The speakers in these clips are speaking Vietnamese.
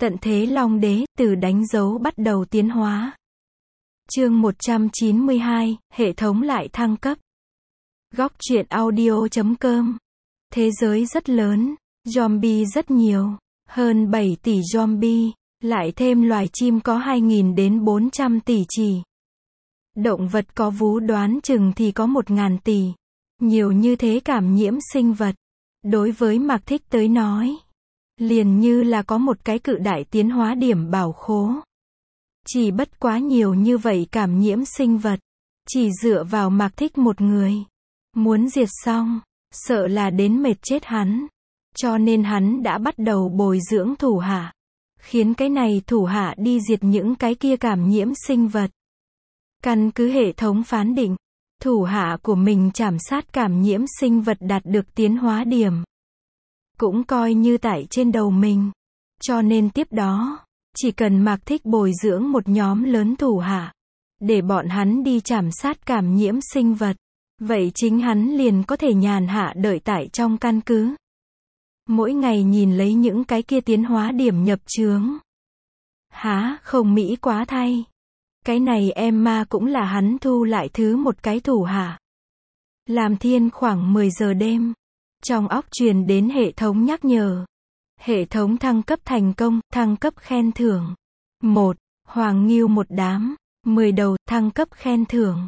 Tận thế Long Đế, từ đánh dấu bắt đầu tiến hóa. Chương 192, hệ thống lại thăng cấp. Góc truyện audio.com. Thế giới rất lớn, zombie rất nhiều, hơn 7 tỷ zombie, lại thêm loài chim có 2.000 đến 400 tỷ chỉ. Động vật có vú đoán chừng thì có 1.000 tỷ. Nhiều như thế cảm nhiễm sinh vật. Đối với Mạc Thích tới nói, liền như là có một cái cự đại tiến hóa điểm bảo khố. Chỉ bất quá nhiều như vậy cảm nhiễm sinh vật, chỉ dựa vào Mạc Thích một người, muốn diệt xong, sợ là đến mệt chết hắn. Cho nên hắn đã bắt đầu bồi dưỡng thủ hạ, khiến cái này thủ hạ đi diệt những cái kia cảm nhiễm sinh vật. Căn cứ hệ thống phán định, thủ hạ của mình trảm sát cảm nhiễm sinh vật đạt được tiến hóa điểm, cũng coi như tại trên đầu mình. Cho nên tiếp đó, chỉ cần Mạc Thích bồi dưỡng một nhóm lớn thủ hạ, để bọn hắn đi trảm sát cảm nhiễm sinh vật, vậy chính hắn liền có thể nhàn hạ đợi tại trong căn cứ. Mỗi ngày nhìn lấy những cái kia tiến hóa điểm nhập chướng. Há, không mỹ quá thay. Cái này Emma cũng là hắn thu lại thứ một cái thủ hạ. Làm thiên khoảng 10 giờ đêm. Trong óc truyền đến hệ thống nhắc nhở. Hệ thống thăng cấp thành công, thăng cấp khen thưởng. 1. Hoàng ngưu một đám, 10 đầu, thăng cấp khen thưởng.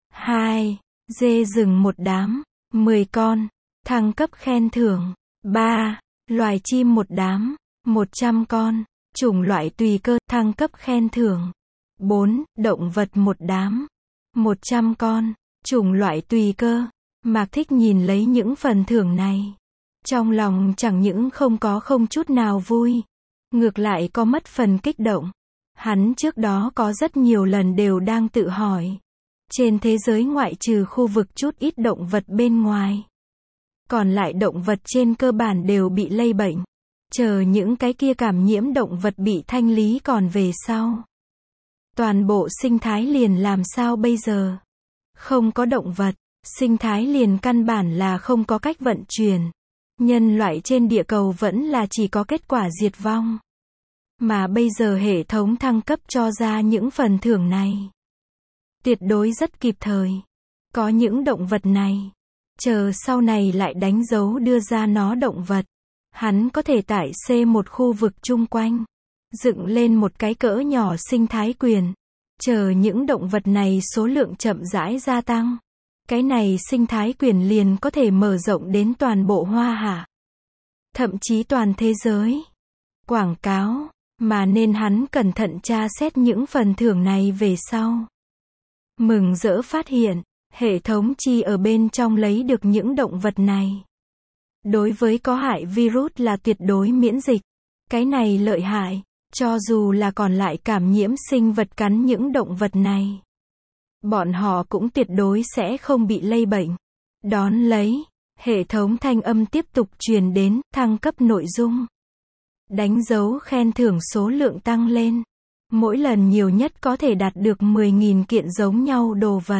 2. Dê rừng một đám, 10 con, thăng cấp khen thưởng. 3. Loài chim một đám, 100 con, chủng loại tùy cơ, thăng cấp khen thưởng. 4. Động vật một đám, 100 con, chủng loại tùy cơ. Mạc Thích nhìn lấy những phần thưởng này, trong lòng chẳng những không chút nào vui, ngược lại có mất phần kích động. Hắn trước đó có rất nhiều lần đều đang tự hỏi, trên thế giới ngoại trừ khu vực chút ít động vật bên ngoài, còn lại động vật trên cơ bản đều bị lây bệnh. Chờ những cái kia cảm nhiễm động vật bị thanh lý còn về sau, toàn bộ sinh thái liền làm sao bây giờ? Không có động vật, sinh thái liền căn bản là không có cách vận chuyển. Nhân loại trên địa cầu vẫn là chỉ có kết quả diệt vong. Mà bây giờ hệ thống thăng cấp cho ra những phần thưởng này, tuyệt đối rất kịp thời. Có những động vật này, chờ sau này lại đánh dấu đưa ra nó động vật, hắn có thể tại C1 khu vực chung quanh, dựng lên một cái cỡ nhỏ sinh thái quyền. Chờ những động vật này số lượng chậm rãi gia tăng, cái này sinh thái quyền liền có thể mở rộng đến toàn bộ Hoa Hạ, thậm chí toàn thế giới. Quảng cáo, mà nên hắn cẩn thận tra xét những phần thưởng này về sau. Mừng rỡ phát hiện, hệ thống chi ở bên trong lấy được những động vật này. Đối với có hại virus là tuyệt đối miễn dịch. Cái này lợi hại, cho dù là còn lại cảm nhiễm sinh vật cắn những động vật này, bọn họ cũng tuyệt đối sẽ không bị lây bệnh. Đón lấy, hệ thống thanh âm tiếp tục truyền đến, thăng cấp nội dung. Đánh dấu khen thưởng số lượng tăng lên. Mỗi lần nhiều nhất có thể đạt được 10.000 kiện giống nhau đồ vật.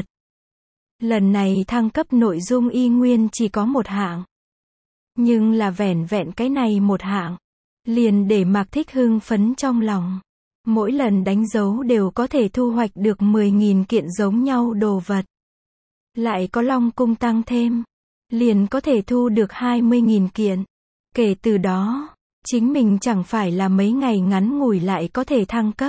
Lần này thăng cấp nội dung y nguyên chỉ có một hạng. Nhưng là vẻn vẹn cái này một hạng, liền để Mạc Thích hưng phấn trong lòng. Mỗi lần đánh dấu đều có thể thu hoạch được 10.000 kiện giống nhau đồ vật. Lại có Long Cung tăng thêm, liền có thể thu được 20.000 kiện. Kể từ đó, chính mình chẳng phải là mấy ngày ngắn ngủi lại có thể thăng cấp.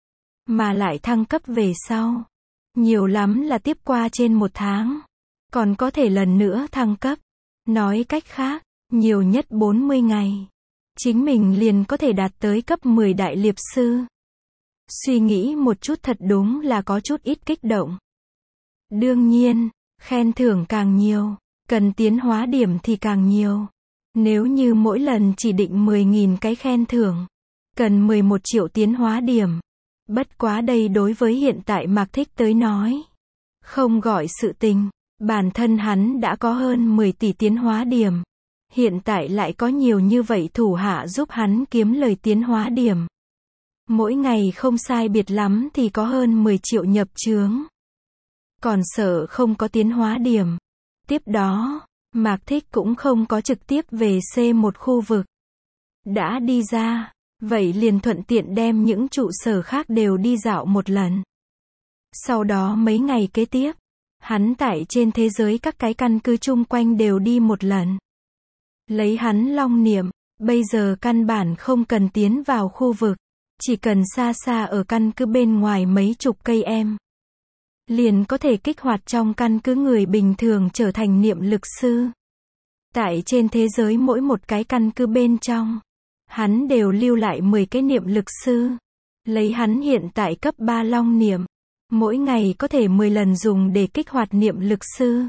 Mà lại thăng cấp về sau, nhiều lắm là tiếp qua trên 1 tháng, còn có thể lần nữa thăng cấp. Nói cách khác, nhiều nhất 40 ngày, chính mình liền có thể đạt tới cấp 10 đại liệp sư. Suy nghĩ một chút thật đúng là có chút ít kích động. Đương nhiên, khen thưởng càng nhiều, cần tiến hóa điểm thì càng nhiều. Nếu như mỗi lần chỉ định 10.000 cái khen thưởng, cần 11 triệu tiến hóa điểm. Bất quá đây đối với hiện tại Mạc Thích tới nói, không gọi sự tình. Bản thân hắn đã có hơn 10 tỷ tiến hóa điểm. Hiện tại lại có nhiều như vậy thủ hạ giúp hắn kiếm lời tiến hóa điểm. Mỗi ngày không sai biệt lắm thì có hơn 10 triệu nhập chướng. Còn sợ không có tiến hóa điểm. Tiếp đó, Mạc Thích cũng không có trực tiếp về C1 khu vực. Đã đi ra, Vậy liền thuận tiện đem những trụ sở khác đều đi dạo một lần. Sau đó mấy ngày kế tiếp, hắn tại trên thế giới các cái căn cứ chung quanh đều đi một lần. Lấy hắn long niệm, bây giờ căn bản không cần tiến vào khu vực, chỉ cần xa xa ở căn cứ bên ngoài mấy chục cây em, liền có thể kích hoạt trong căn cứ người bình thường trở thành niệm lực sư. Tại trên thế giới mỗi một cái căn cứ bên trong, hắn đều lưu lại 10 cái niệm lực sư. Lấy hắn hiện tại cấp 3 long niệm, mỗi ngày có thể 10 lần dùng để kích hoạt niệm lực sư.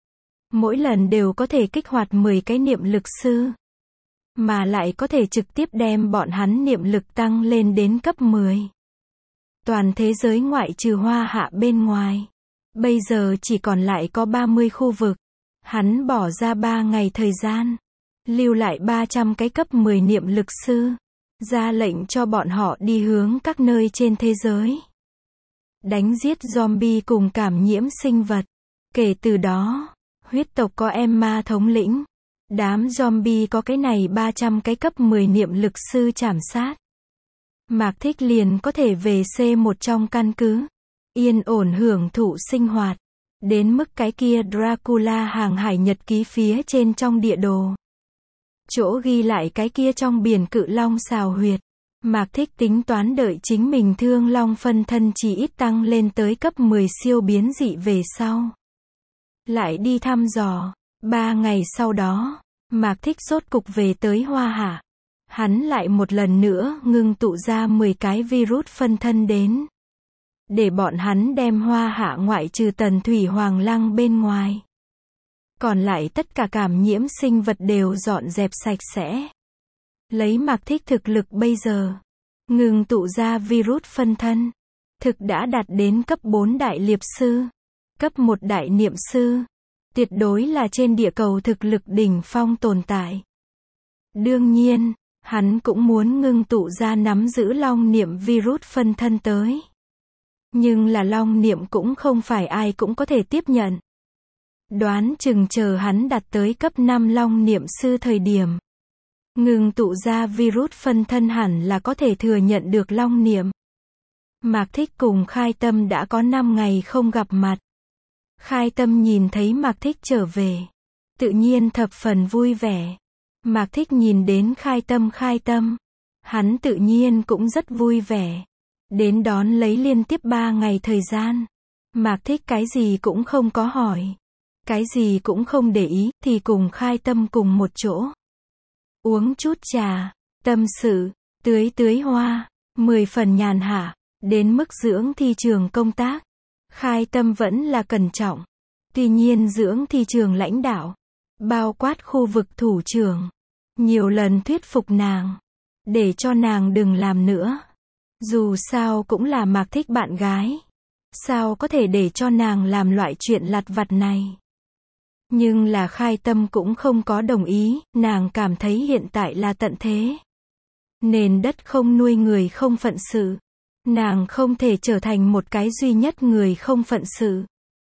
Mỗi lần đều có thể kích hoạt 10 cái niệm lực sư. Mà lại có thể trực tiếp đem bọn hắn niệm lực tăng lên đến cấp 10. Toàn thế giới ngoại trừ Hoa Hạ bên ngoài, bây giờ chỉ còn lại có 30 khu vực. Hắn bỏ ra 3 ngày thời gian, lưu lại 300 cái cấp 10 niệm lực sư, ra lệnh cho bọn họ đi hướng các nơi trên thế giới, đánh giết zombie cùng cảm nhiễm sinh vật. Kể từ đó, huyết tộc có Emma thống lĩnh, đám zombie có cái này 300 cái cấp 10 niệm lực sư trảm sát. Mạc Thích liền có thể về C1 trong căn cứ, yên ổn hưởng thụ sinh hoạt. Đến mức cái kia Dracula hàng hải nhật ký phía trên trong địa đồ, chỗ ghi lại cái kia trong biển cự long xào huyệt, Mạc Thích tính toán đợi chính mình thương long phân thân chỉ ít tăng lên tới cấp 10 siêu biến dị về sau, lại đi thăm dò. 3 ngày sau đó, Mạc Thích rốt cục về tới Hoa Hạ. Hắn lại một lần nữa ngưng tụ ra 10 cái virus phân thân đến, để bọn hắn đem Hoa Hạ ngoại trừ Tần Thủy Hoàng Lăng bên ngoài, còn lại tất cả cảm nhiễm sinh vật đều dọn dẹp sạch sẽ. Lấy Mạc Thích thực lực bây giờ, ngưng tụ ra virus phân thân, thực đã đạt đến cấp 4 đại liệp sư, cấp 1 đại niệm sư, tuyệt đối là trên địa cầu thực lực đỉnh phong tồn tại. Đương nhiên, hắn cũng muốn ngưng tụ ra nắm giữ long niệm virus phân thân tới. Nhưng là long niệm cũng không phải ai cũng có thể tiếp nhận. Đoán chừng chờ hắn đạt tới cấp 5 long niệm sư thời điểm, ngưng tụ ra virus phân thân hẳn là có thể thừa nhận được long niệm. Mạc Thích cùng Khai Tâm đã có 5 ngày không gặp mặt. Khai Tâm nhìn thấy Mạc Thích trở về, tự nhiên thập phần vui vẻ. Mạc Thích nhìn đến Khai Tâm, hắn tự nhiên cũng rất vui vẻ. Đến đón lấy liên tiếp 3 ngày thời gian, Mạc Thích cái gì cũng không có hỏi, cái gì cũng không để ý, thì cùng Khai Tâm cùng một chỗ, uống chút trà, tâm sự, tưới hoa, 10 phần nhàn hạ. Đến mức dưỡng thi trường công tác, Khai Tâm vẫn là cẩn trọng. Tuy nhiên dưỡng thi trường lãnh đạo, bao quát khu vực thủ trưởng, nhiều lần thuyết phục nàng, để cho nàng đừng làm nữa. Dù sao cũng là Mạc Thích bạn gái, sao có thể để cho nàng làm loại chuyện lặt vặt này. Nhưng là Khai Tâm cũng không có đồng ý, nàng cảm thấy hiện tại là tận thế. Nền đất không nuôi người không phận sự. Nàng không thể trở thành một cái duy nhất người không phận sự.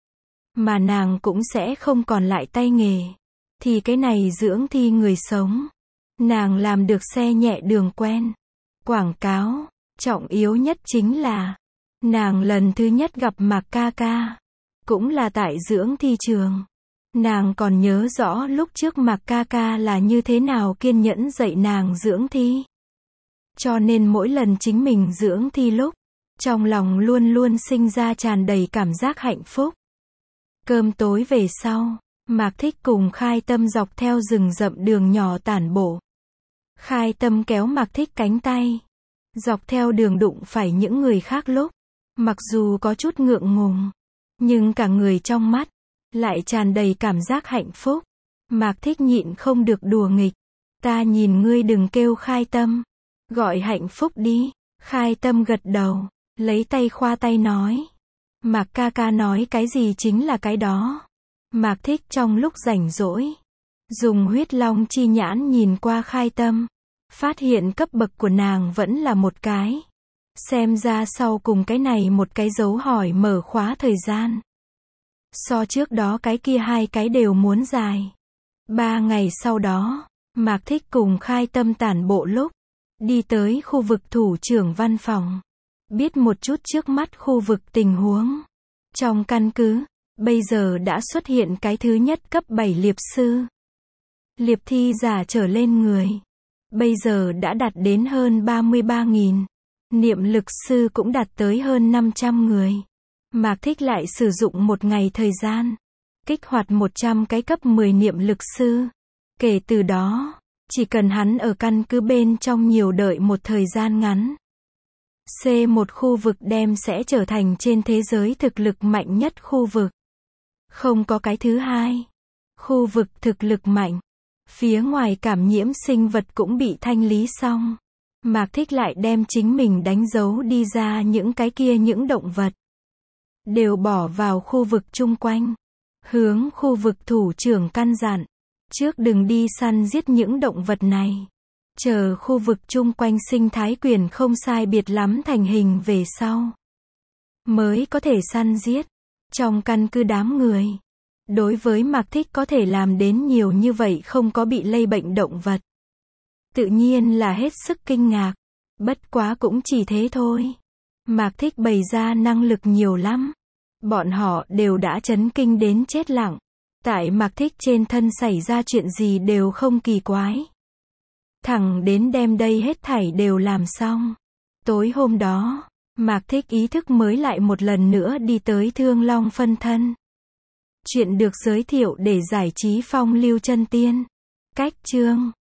Mà nàng cũng sẽ không còn lại tay nghề. Thì cái này dưỡng thi người sống. Nàng làm được xe nhẹ đường quen. Quảng cáo. Trọng yếu nhất chính là, nàng lần thứ nhất gặp Mạc ca ca, cũng là tại dưỡng thi trường. Nàng còn nhớ rõ lúc trước Mạc ca ca là như thế nào kiên nhẫn dạy nàng dưỡng thi. Cho nên mỗi lần chính mình dưỡng thi lúc, trong lòng luôn luôn sinh ra tràn đầy cảm giác hạnh phúc. Cơm tối về sau, Mạc Thích cùng Khai Tâm dọc theo rừng rậm đường nhỏ tản bộ. Khai Tâm kéo Mạc Thích cánh tay. Dọc theo đường đụng phải những người khác lúc, mặc dù có chút ngượng ngùng, nhưng cả người trong mắt lại tràn đầy cảm giác hạnh phúc. Mạc Thích nhịn không được đùa nghịch. Ta nhìn ngươi đừng kêu Khai Tâm, gọi hạnh phúc đi. Khai Tâm gật đầu, lấy tay khoa tay nói. Mạc ca ca nói cái gì chính là cái đó. Mạc Thích trong lúc rảnh rỗi, dùng huyết long chi nhãn nhìn qua Khai Tâm, phát hiện cấp bậc của nàng vẫn là một cái. Xem ra sau cùng cái này một cái dấu hỏi mở khóa thời gian, so trước đó cái kia 2 cái đều muốn dài. 3 ngày sau đó, Mạc Thích cùng Khai Tâm tản bộ lúc, Đi tới khu vực thủ trưởng văn phòng. Biết một chút trước mắt khu vực tình huống. Trong căn cứ, bây giờ đã xuất hiện cái thứ nhất cấp 7 liệp sư. Liệp thi giả trở lên người. Bây giờ đã đạt đến hơn 33.000. Niệm lực sư cũng đạt tới hơn 500 người. Mạc Thích lại sử dụng một ngày thời gian. Kích hoạt 100 cái cấp 10 niệm lực sư. Kể từ đó, chỉ cần hắn ở căn cứ bên trong nhiều đợi một thời gian ngắn. C1 khu vực đem sẽ trở thành trên thế giới thực lực mạnh nhất khu vực. Không có cái thứ hai. Khu vực thực lực mạnh. Phía ngoài cảm nhiễm sinh vật cũng bị thanh lý xong. Mạc Thích lại đem chính mình đánh dấu đi ra những cái kia những động vật. Đều bỏ vào khu vực chung quanh. Hướng khu vực thủ trưởng căn dặn. Trước đừng đi săn giết những động vật này. Chờ khu vực chung quanh sinh thái quyền không sai biệt lắm thành hình về sau. Mới có thể săn giết. Trong căn cứ đám người. Đối với Mạc Thích có thể làm đến nhiều như vậy không có bị lây bệnh động vật. Tự nhiên là hết sức kinh ngạc. Bất quá cũng chỉ thế thôi. Mạc Thích bày ra năng lực nhiều lắm. Bọn họ đều đã chấn kinh đến chết lặng. Tại Mạc Thích trên thân xảy ra chuyện gì đều không kỳ quái. Thẳng đến đêm đây hết thảy đều làm xong. Tối hôm đó, Mạc Thích ý thức mới lại một lần nữa đi tới Thương Long phân thân. Chuyện được giới thiệu để giải trí phong lưu chân tiên. Cách chương